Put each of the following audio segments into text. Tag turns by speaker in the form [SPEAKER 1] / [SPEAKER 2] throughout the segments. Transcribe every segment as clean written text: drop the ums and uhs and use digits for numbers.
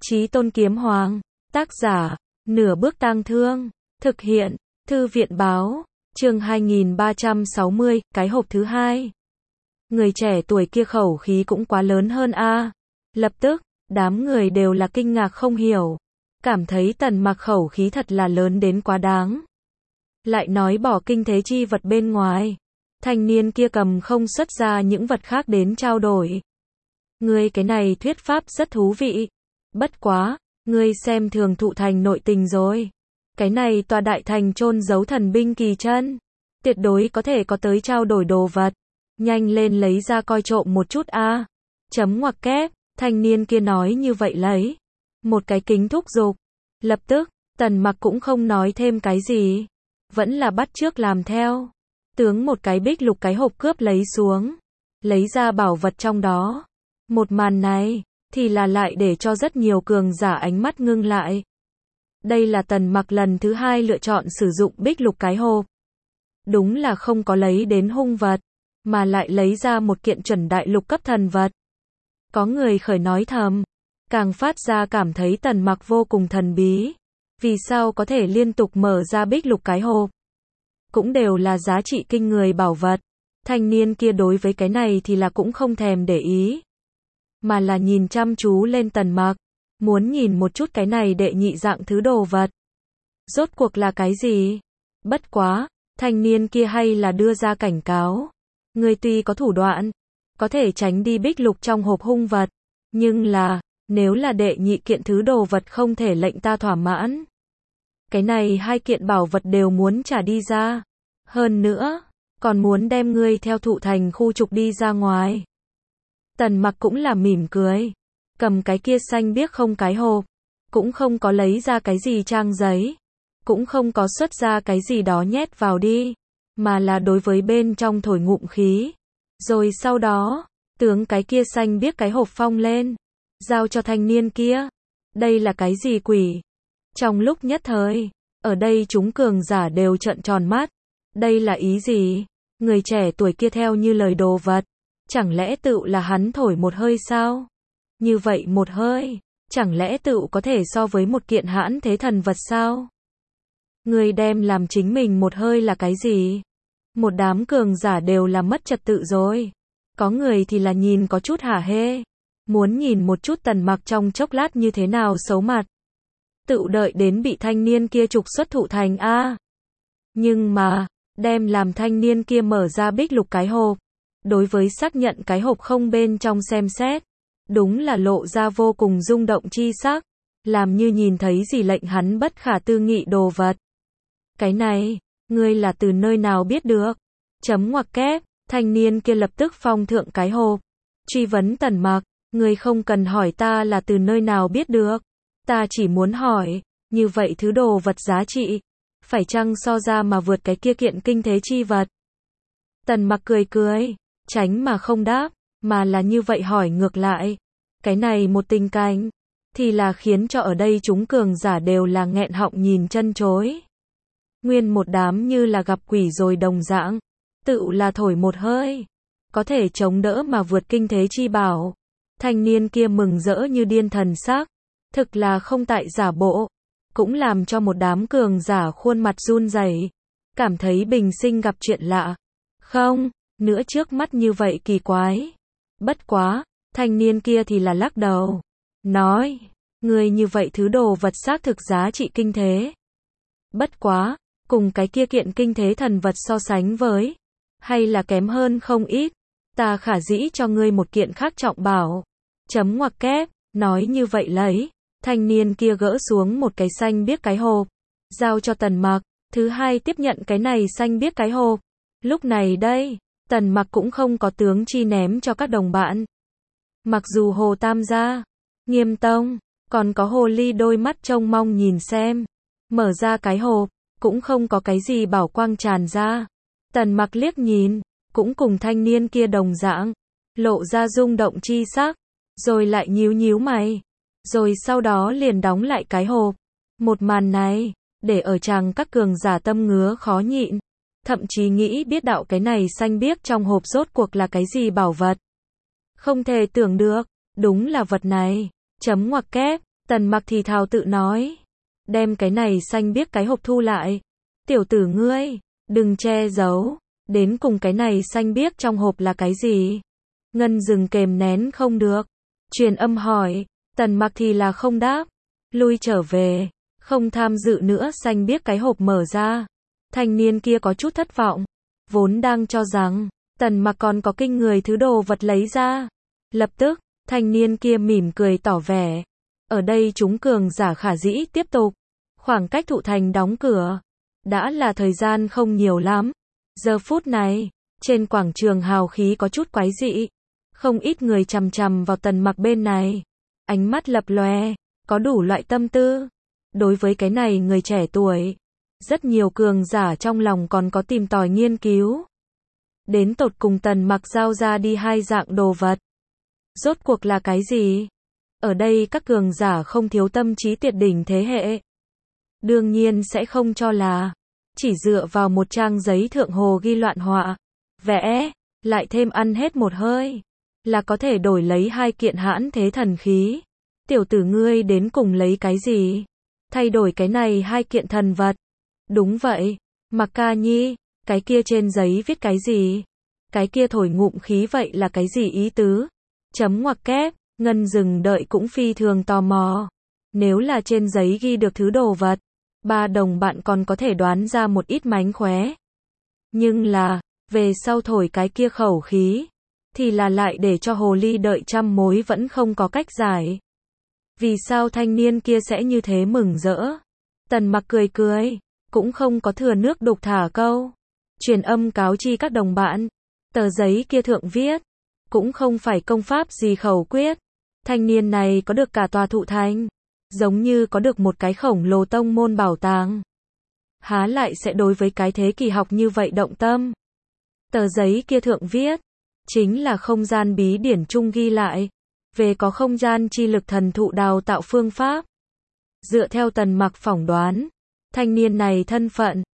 [SPEAKER 1] Chí Tôn Kiếm Hoàng. Tác giả, Nửa Bước Tang Thương. Thực hiện, Thư viện báo. Chương 2360, cái hộp thứ hai. Người trẻ tuổi kia khẩu khí cũng quá lớn hơn a. Lập tức, đám người đều là kinh ngạc không hiểu. Cảm thấy Tần Mặc khẩu khí thật là lớn đến quá đáng. Lại nói bỏ kinh thế chi vật bên ngoài. Thanh niên kia cầm không xuất ra những vật khác đến trao đổi. Ngươi cái này thuyết pháp rất thú vị. Bất quá, ngươi xem thường thụ thành nội tình rồi. Cái này tòa đại thành chôn giấu thần binh kỳ chân. Tuyệt đối có thể có tới trao đổi đồ vật. Nhanh lên lấy ra coi trộm một chút a. Chấm ngoặc kép, thanh niên kia nói như vậy lấy. Một cái kính thúc giục. Lập tức, Tần Mặc cũng không nói thêm cái gì. Vẫn là bắt chước làm theo. Tướng một cái bích lục cái hộp cướp lấy xuống. Lấy ra bảo vật trong đó. Một màn này, thì là lại để cho rất nhiều cường giả ánh mắt ngưng lại. Đây là Tần Mặc lần thứ hai lựa chọn sử dụng bích lục cái hộp. Đúng là không có lấy đến hung vật, mà lại lấy ra một kiện chuẩn đại lục cấp thần vật. Có người khởi nói thầm, càng phát ra cảm thấy Tần Mặc vô cùng thần bí. Vì sao có thể liên tục mở ra bích lục cái hộp? Cũng đều là giá trị kinh người bảo vật. Thanh niên kia đối với cái này thì là cũng không thèm để ý. Mà là nhìn chăm chú lên Tần Mặc. Muốn nhìn một chút cái này đệ nhị dạng thứ đồ vật. Rốt cuộc là cái gì? Bất quá, thanh niên kia hay là đưa ra cảnh cáo. Ngươi tuy có thủ đoạn, có thể tránh đi bích lục trong hộp hung vật. Nhưng là, nếu là đệ nhị kiện thứ đồ vật không thể lệnh ta thỏa mãn. Cái này hai kiện bảo vật đều muốn trả đi ra. Hơn nữa, còn muốn đem ngươi theo thụ thành khu trục đi ra ngoài. Tần Mặc cũng là mỉm cười. Cầm cái kia xanh biếc không cái hộp. Cũng không có lấy ra cái gì trang giấy. Cũng không có xuất ra cái gì đó nhét vào đi. Mà là đối với bên trong thổi ngụm khí. Rồi sau đó, tướng cái kia xanh biếc cái hộp phong lên. Giao cho thanh niên kia. Đây là cái gì quỷ? Trong lúc nhất thời, ở đây chúng cường giả đều trợn tròn mắt. Đây là ý gì? Người trẻ tuổi kia theo như lời đồ vật. Chẳng lẽ tự là hắn thổi một hơi sao? Như vậy một hơi, chẳng lẽ tự có thể so với một kiện hãn thế thần vật sao? Người đem làm chính mình một hơi là cái gì? Một đám cường giả đều là mất trật tự rồi. Có người thì là nhìn có chút hả hê. Muốn nhìn một chút Tần Mặc trong chốc lát như thế nào xấu mặt. Tự đợi đến bị thanh niên kia trục xuất thụ thành a. Nhưng mà, đem làm thanh niên kia mở ra bích lục cái hộp. Đối với xác nhận cái hộp không bên trong xem xét. Đúng là lộ ra vô cùng rung động chi sắc. Làm như nhìn thấy gì lệnh hắn bất khả tư nghị đồ vật. Cái này, ngươi là từ nơi nào biết được? Chấm ngoặc kép, thanh niên kia lập tức phong thượng cái hộp. Truy vấn Tần Mặc, ngươi không cần hỏi ta là từ nơi nào biết được. Ta chỉ muốn hỏi, như vậy thứ đồ vật giá trị, phải chăng so ra mà vượt cái kia kiện kinh thế chi vật? Tần Mặc cười cười, tránh mà không đáp, mà là như vậy hỏi ngược lại. Cái này một tình cảnh, thì là khiến cho ở đây chúng cường giả đều là nghẹn họng nhìn chân chối. Nguyên một đám như là gặp quỷ rồi đồng dạng, tự là thổi một hơi, có thể chống đỡ mà vượt kinh thế chi bảo. Thanh niên kia mừng rỡ như điên thần sắc, thực là không tại giả bộ, cũng làm cho một đám cường giả khuôn mặt run rẩy, cảm thấy bình sinh gặp chuyện lạ. Không, nữa trước mắt như vậy kỳ quái. Bất quá, thanh niên kia thì là lắc đầu, nói, người như vậy thứ đồ vật xác thực giá trị kinh thế. Bất quá, cùng cái kia kiện kinh thế thần vật so sánh với, hay là kém hơn không ít. Ta khả dĩ cho ngươi một kiện khác trọng bảo. Chấm ngoặc kép, nói như vậy lấy. Thanh niên kia gỡ xuống một cái xanh biếc cái hộp. Giao cho Tần Mặc. Thứ hai tiếp nhận cái này xanh biếc cái hộp. Lúc này đây, Tần Mặc cũng không có tướng chi ném cho các đồng bạn. Mặc dù Hồ Tam gia, Nghiêm Tông, còn có Hồ Ly đôi mắt trông mong nhìn xem. Mở ra cái hộp, cũng không có cái gì bảo quang tràn ra. Tần Mặc liếc nhìn, cũng cùng thanh niên kia đồng dạng, lộ ra rung động chi sắc, rồi lại nhíu nhíu mày, rồi sau đó liền đóng lại cái hộp. Một màn này, để ở chàng các cường giả tâm ngứa khó nhịn, thậm chí nghĩ biết đạo cái này xanh biếc trong hộp rốt cuộc là cái gì bảo vật. Không thể tưởng được, đúng là vật này. Chấm ngoặc kép, Tần Mặc thì thào tự nói. Đem cái này xanh biếc cái hộp thu lại. Tiểu tử ngươi, đừng che giấu. Đến cùng cái này xanh biếc trong hộp là cái gì? Ngân Dừng kềm nén không được. Truyền âm hỏi. Tần Mặc thì là không đáp. Lui trở về. Không tham dự nữa xanh biếc cái hộp mở ra. Thanh niên kia có chút thất vọng. Vốn đang cho rằng Tần Mặc còn có kinh người thứ đồ vật lấy ra. Lập tức, thanh niên kia mỉm cười tỏ vẻ. Ở đây chúng cường giả khả dĩ tiếp tục. Khoảng cách thụ thành đóng cửa. Đã là thời gian không nhiều lắm. Giờ phút này, trên quảng trường hào khí có chút quái dị. Không ít người chằm chằm vào Tần Mặc bên này. Ánh mắt lập lòe, có đủ loại tâm tư. Đối với cái này người trẻ tuổi, rất nhiều cường giả trong lòng còn có tìm tòi nghiên cứu. Đến tột cùng Tần Mặc giao ra đi hai dạng đồ vật. Rốt cuộc là cái gì? Ở đây các cường giả không thiếu tâm trí tuyệt đỉnh thế hệ. Đương nhiên sẽ không cho là chỉ dựa vào một trang giấy thượng hồ ghi loạn họa, vẽ, lại thêm ăn hết một hơi, là có thể đổi lấy hai kiện hãn thế thần khí. Tiểu tử ngươi đến cùng lấy cái gì? Thay đổi cái này hai kiện thần vật. Đúng vậy, Mặc ca nhi, cái kia trên giấy viết cái gì? Cái kia thổi ngụm khí vậy là cái gì ý tứ? Chấm ngoặc kép, Ngân Dừng đợi cũng phi thường tò mò. Nếu là trên giấy ghi được thứ đồ vật, ba đồng bạn còn có thể đoán ra một ít mánh khóe. Nhưng là, về sau thổi cái kia khẩu khí, thì là lại để cho hồ ly đợi trăm mối vẫn không có cách giải. Vì sao thanh niên kia sẽ như thế mừng rỡ? Tần Mặc cười cười, cũng không có thừa nước đục thả câu. Truyền âm cáo chi các đồng bạn. Tờ giấy kia thượng viết, cũng không phải công pháp gì khẩu quyết. Thanh niên này có được cả tòa thụ thành, giống như có được một cái khổng lồ tông môn bảo tàng. Há lại sẽ đối với cái thế kỳ học như vậy động tâm. Tờ giấy kia thượng viết, chính là không gian bí điển chung ghi lại, về có không gian chi lực thần thụ đào tạo phương pháp. Dựa theo Tần Mặc phỏng đoán, thanh niên này thân phận,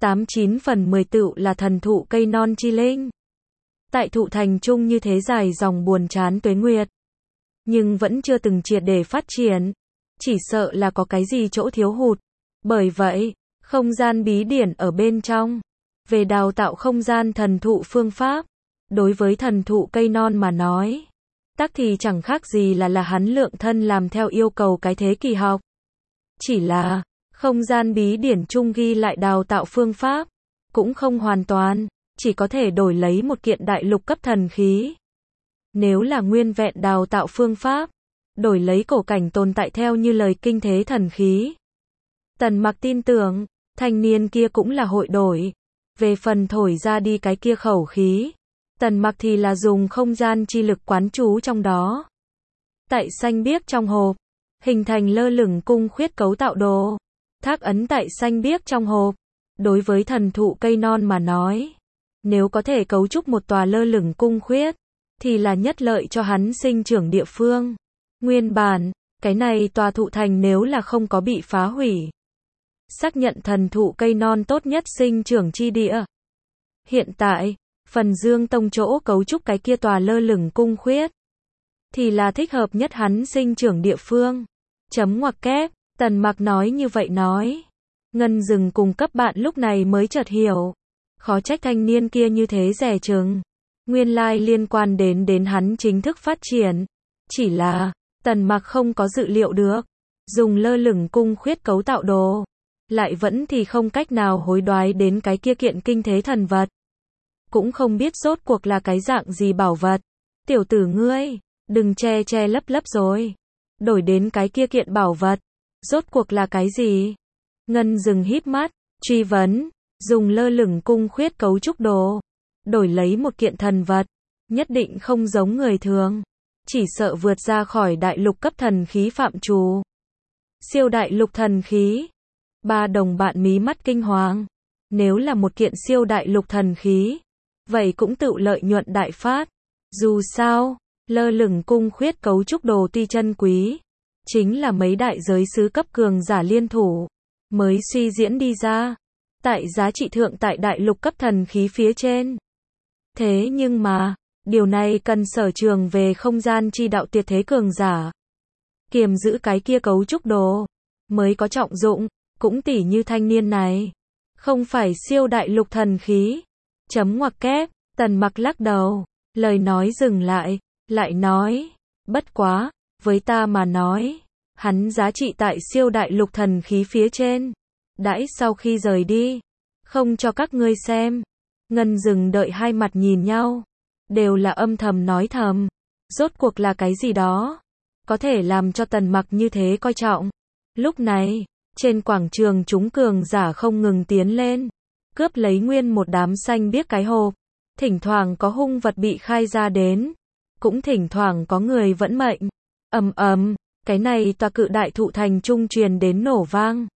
[SPEAKER 1] 89 phần 10 tựu là thần thụ cây non chi linh. Tại thụ thành chung như thế dài dòng buồn chán tuế nguyệt, nhưng vẫn chưa từng triệt để phát triển, chỉ sợ là có cái gì chỗ thiếu hụt. Bởi vậy, không gian bí điển ở bên trong, về đào tạo không gian thần thụ phương pháp, đối với thần thụ cây non mà nói, tắc thì chẳng khác gì là hắn lượng thân làm theo yêu cầu cái thế kỳ học. Chỉ là, không gian bí điển chung ghi lại đào tạo phương pháp, cũng không hoàn toàn, chỉ có thể đổi lấy một kiện đại lục cấp thần khí. Nếu là nguyên vẹn đào tạo phương pháp, đổi lấy cổ cảnh tồn tại theo như lời kinh thế thần khí. Tần Mặc tin tưởng, thanh niên kia cũng là hội đổi. Về phần thổi ra đi cái kia khẩu khí, Tần Mặc thì là dùng không gian chi lực quán chú trong đó. Tại xanh biếc trong hộp, hình thành lơ lửng cung khuyết cấu tạo đồ. Thác ấn tại xanh biếc trong hộp. Đối với thần thụ cây non mà nói, nếu có thể cấu trúc một tòa lơ lửng cung khuyết, thì là nhất lợi cho hắn sinh trưởng địa phương. Nguyên bản, cái này tòa thụ thành nếu là không có bị phá hủy, xác nhận thần thụ cây non tốt nhất sinh trưởng chi địa. Hiện tại, phần Dương Tông chỗ cấu trúc cái kia tòa lơ lửng cung khuyết, thì là thích hợp nhất hắn sinh trưởng địa phương. Chấm ngoặc kép, Tần Mặc nói như vậy nói. Ngân Dừng cùng cấp bạn lúc này mới chợt hiểu. Khó trách thanh niên kia như thế dè chừng. Nguyên lai liên quan đến hắn chính thức phát triển. Chỉ là, Tần Mặc không có dự liệu được. Dùng lơ lửng cung khuyết cấu tạo đồ. Lại vẫn thì không cách nào hối đoái đến cái kia kiện kinh thế thần vật. Cũng không biết rốt cuộc là cái dạng gì bảo vật. Tiểu tử ngươi, đừng che lấp lấp rồi. Đổi đến cái kia kiện bảo vật. Rốt cuộc là cái gì? Ngân Dừng híp mắt, truy vấn. Dùng lơ lửng cung khuyết cấu trúc đồ. Đổi lấy một kiện thần vật. Nhất định không giống người thường. Chỉ sợ vượt ra khỏi đại lục cấp thần khí phạm trù. Siêu đại lục thần khí. Ba đồng bạn mí mắt kinh hoàng. Nếu là một kiện siêu đại lục thần khí, vậy cũng tự lợi nhuận đại phát. Dù sao, lơ lửng cung khuyết cấu trúc đồ tuy chân quý, chính là mấy đại giới sứ cấp cường giả liên thủ mới suy diễn đi ra. Tại giá trị thượng tại đại lục cấp thần khí phía trên. Thế nhưng mà, điều này cần sở trường về không gian chi đạo tuyệt thế cường giả. kiềm giữ cái kia cấu trúc đồ, mới có trọng dụng, cũng tỉ như thanh niên này. Không phải siêu đại lục thần khí. Chấm ngoặc kép, Tần Mặc lắc đầu, lời nói dừng lại nói, bất quá, với ta mà nói, hắn giá trị tại siêu đại lục thần khí phía trên. Đãi sau khi rời đi, không cho các ngươi xem. Ngân Dừng đợi hai mặt nhìn nhau, đều là âm thầm nói thầm, rốt cuộc là cái gì đó, có thể làm cho Tần Mặc như thế coi trọng. Lúc này, trên quảng trường chúng cường giả không ngừng tiến lên, cướp lấy nguyên một đám xanh biếc cái hộp, thỉnh thoảng có hung vật bị khai ra đến, cũng thỉnh thoảng có người vẫn mệnh. Ầm ầm, cái này tòa cự đại thụ thành trung truyền đến nổ vang,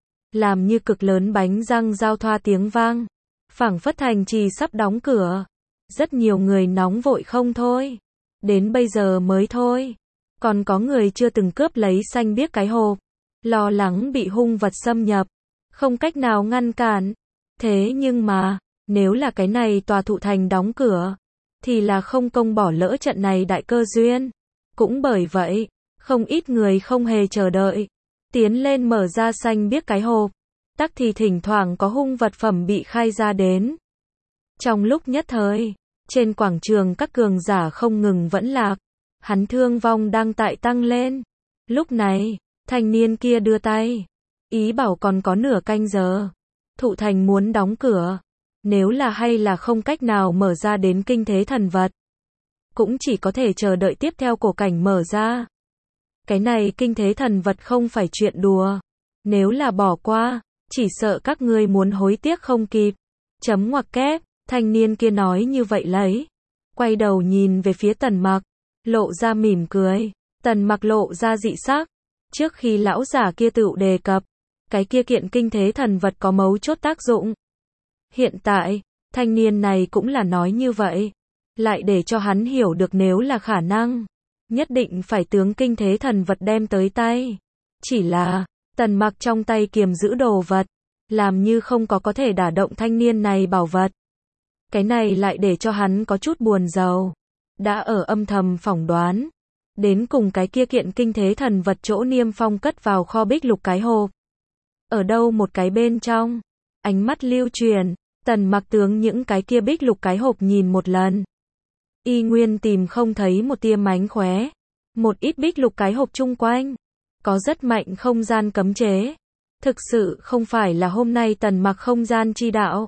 [SPEAKER 1] làm như cực lớn bánh răng giao thoa tiếng vang, phảng phất thành trì sắp đóng cửa. Rất nhiều người nóng vội không thôi, đến bây giờ mới thôi, còn có người chưa từng cướp lấy xanh biếc cái hộp, lo lắng bị hung vật xâm nhập, không cách nào ngăn cản. Thế nhưng mà, nếu là cái này tòa thụ thành đóng cửa, thì là không công bỏ lỡ trận này đại cơ duyên. Cũng bởi vậy, không ít người không hề chờ đợi, tiến lên mở ra xanh biếc cái hộp, tắc thì thỉnh thoảng có hung vật phẩm bị khai ra đến. Trong lúc nhất thời, trên quảng trường các cường giả không ngừng vẫn lạc, hắn thương vong đang tại tăng lên. Lúc này, thanh niên kia đưa tay, ý bảo còn có nửa canh giờ, thụ thành muốn đóng cửa, nếu là hay là không cách nào mở ra đến kinh thế thần vật, cũng chỉ có thể chờ đợi tiếp theo cổ cảnh mở ra. Cái này kinh thế thần vật không phải chuyện đùa, nếu là bỏ qua, chỉ sợ các ngươi muốn hối tiếc không kịp. Chấm ngoặc kép, thanh niên kia nói như vậy lấy, quay đầu nhìn về phía Tần Mặc, lộ ra mỉm cười. Tần Mặc lộ ra dị sắc, trước khi lão giả kia tự đề cập, cái kia kiện kinh thế thần vật có mấu chốt tác dụng. Hiện tại, thanh niên này cũng là nói như vậy, lại để cho hắn hiểu được nếu là khả năng, nhất định phải tướng kinh thế thần vật đem tới tay. Chỉ là, Tần Mặc trong tay kiềm giữ đồ vật, làm như không có thể đả động thanh niên này bảo vật. Cái này lại để cho hắn có chút buồn rầu, đã ở âm thầm phỏng đoán, đến cùng cái kia kiện kinh thế thần vật chỗ Niêm Phong cất vào kho bích lục cái hộp. Ở đâu một cái bên trong, ánh mắt lưu truyền, Tần Mặc tướng những cái kia bích lục cái hộp nhìn một lần. Y nguyên tìm không thấy một tia mánh khóe, một ít bích lục cái hộp chung quanh, có rất mạnh không gian cấm chế. Thực sự không phải là hôm nay Tần Mặc không gian chi đạo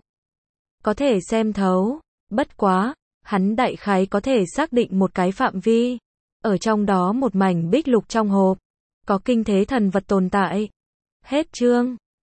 [SPEAKER 1] có thể xem thấu, bất quá, hắn đại khái có thể xác định một cái phạm vi. Ở trong đó một mảnh bích lục trong hộp, có kinh thế thần vật tồn tại. Hết chương.